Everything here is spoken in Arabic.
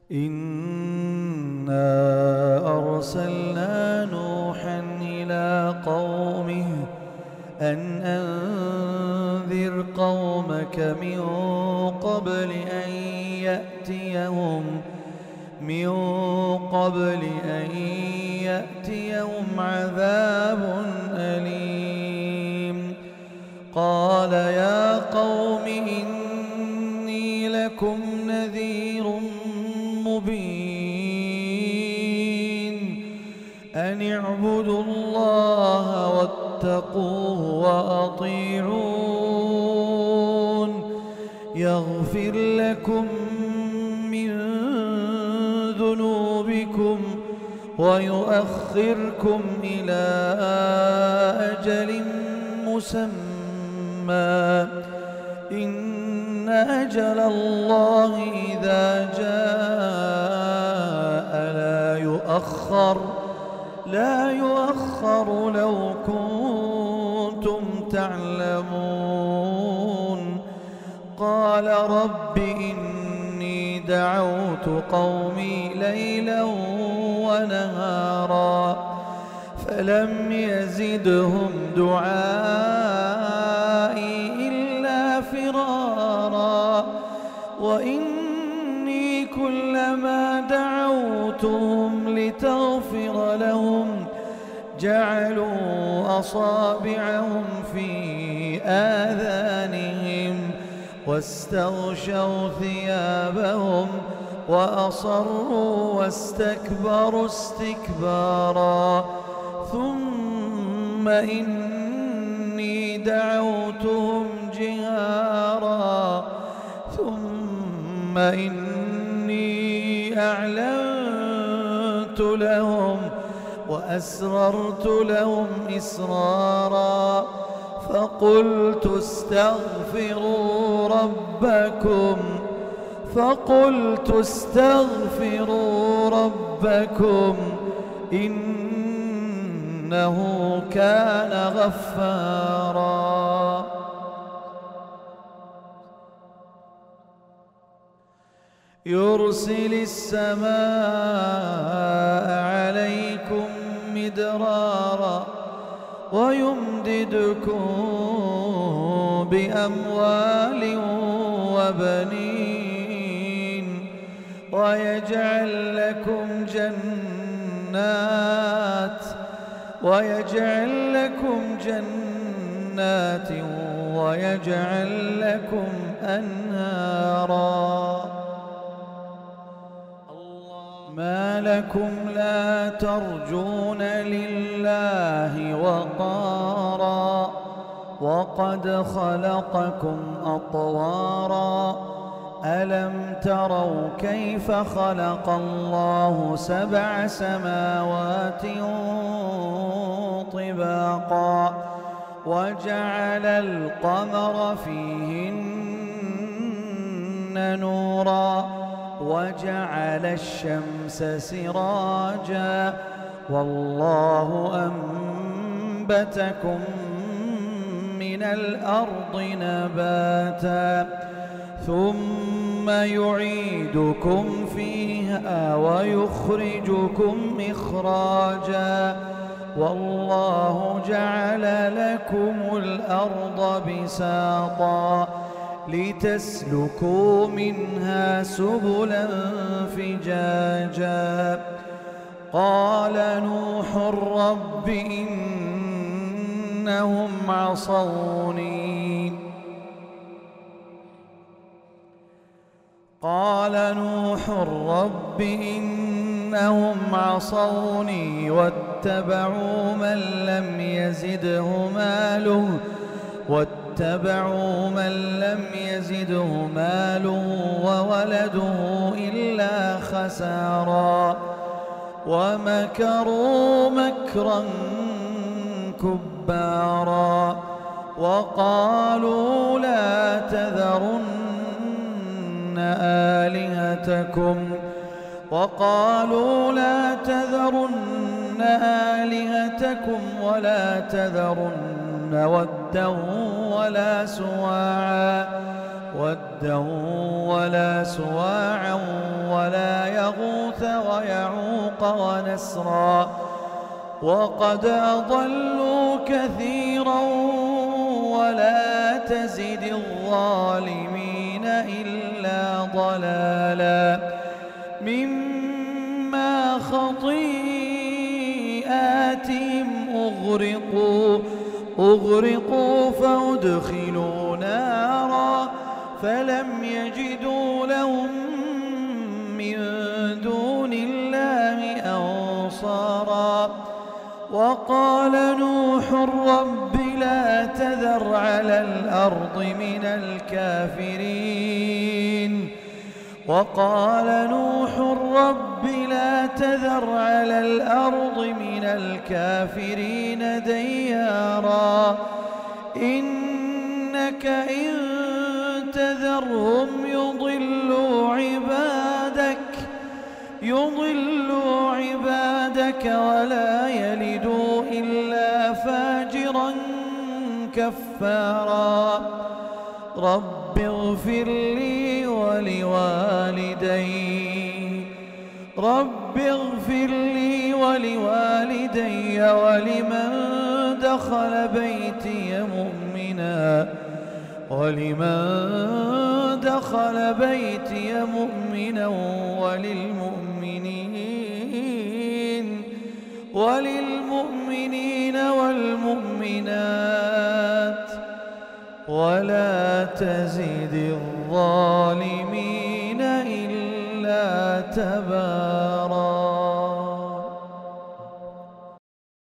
إنا أرسلنا نوحا إلى قومه أن أنذر قومك من قبل أن يأتيهم عذاب أليم. قال يا قوم إني لكم نذير مبين أن اعبدوا الله واتقوه وأطيعون يغفر لكم من ذنوبكم ويؤخركم إلى أجل مسمى إن أجل الله إذا جاء لا يؤخر لو كنتم تعلمون. قال رب إني دعوت قومي ليلا ونهارا فلم يزدهم دعائي إلا فرارا وإني كلما دعوتهم لتغفر لهم جعلوا أصابعهم في آذانهم واستغشوا ثيابهم وأصروا واستكبروا استكبارا ثم إني دعوتهم جهارا ثم إني أعلنت لهم وأسررت لهم إسرارا فقلت استغفروا ربكم إنه كان غفارا يرسل السماء عليكم مدرارا ويمددكم بأموال وبنين ويجعل لكم جنات ويجعل لكم أنهارا. ما لكم لا ترجون لله وقارا وقد خلقكم أطوارا ألم تروا كيف خلق الله 7 سماوات طباقا وجعل القمر فيهن نورا وجعل الشمس سراجا والله أنبتكم من الأرض نباتا ثم يعيدكم فيها ويخرجكم إخراجا والله جعل لكم الأرض بساطا لتسلكوا منها سبلا فجاجا. قال نوح رب إنهم عصوني واتبعوا من لم يزده ماله وولده إلا خسارا ومكروا مكرا كبارا وقالوا لا تذرن آلهتكم ولا تذرن ودا ولا سواعا ولا ويغوث ويعوق ونسرا وقد أضلوا كثيرا ولا تزد الظالمين إلا ضلالا مما خطيئاتهم أغرقوا فأدخلوا نارا فلم يجدوا لهم من دون الله أنصارا وقال نوح رب لا تذر على الأرض من الكافرين وقال نوح رب لا تذر على الأرض من الكافرين ديارا إنك إن تذرهم يضلوا عبادك ولا يلدوا إلا فاجرا كفارا رب اغفر لي ولوالدي ولمن دخل بيتي مؤمنا وللمؤمنين والمؤمنات ولا تزد الظالمين إلا تبارا.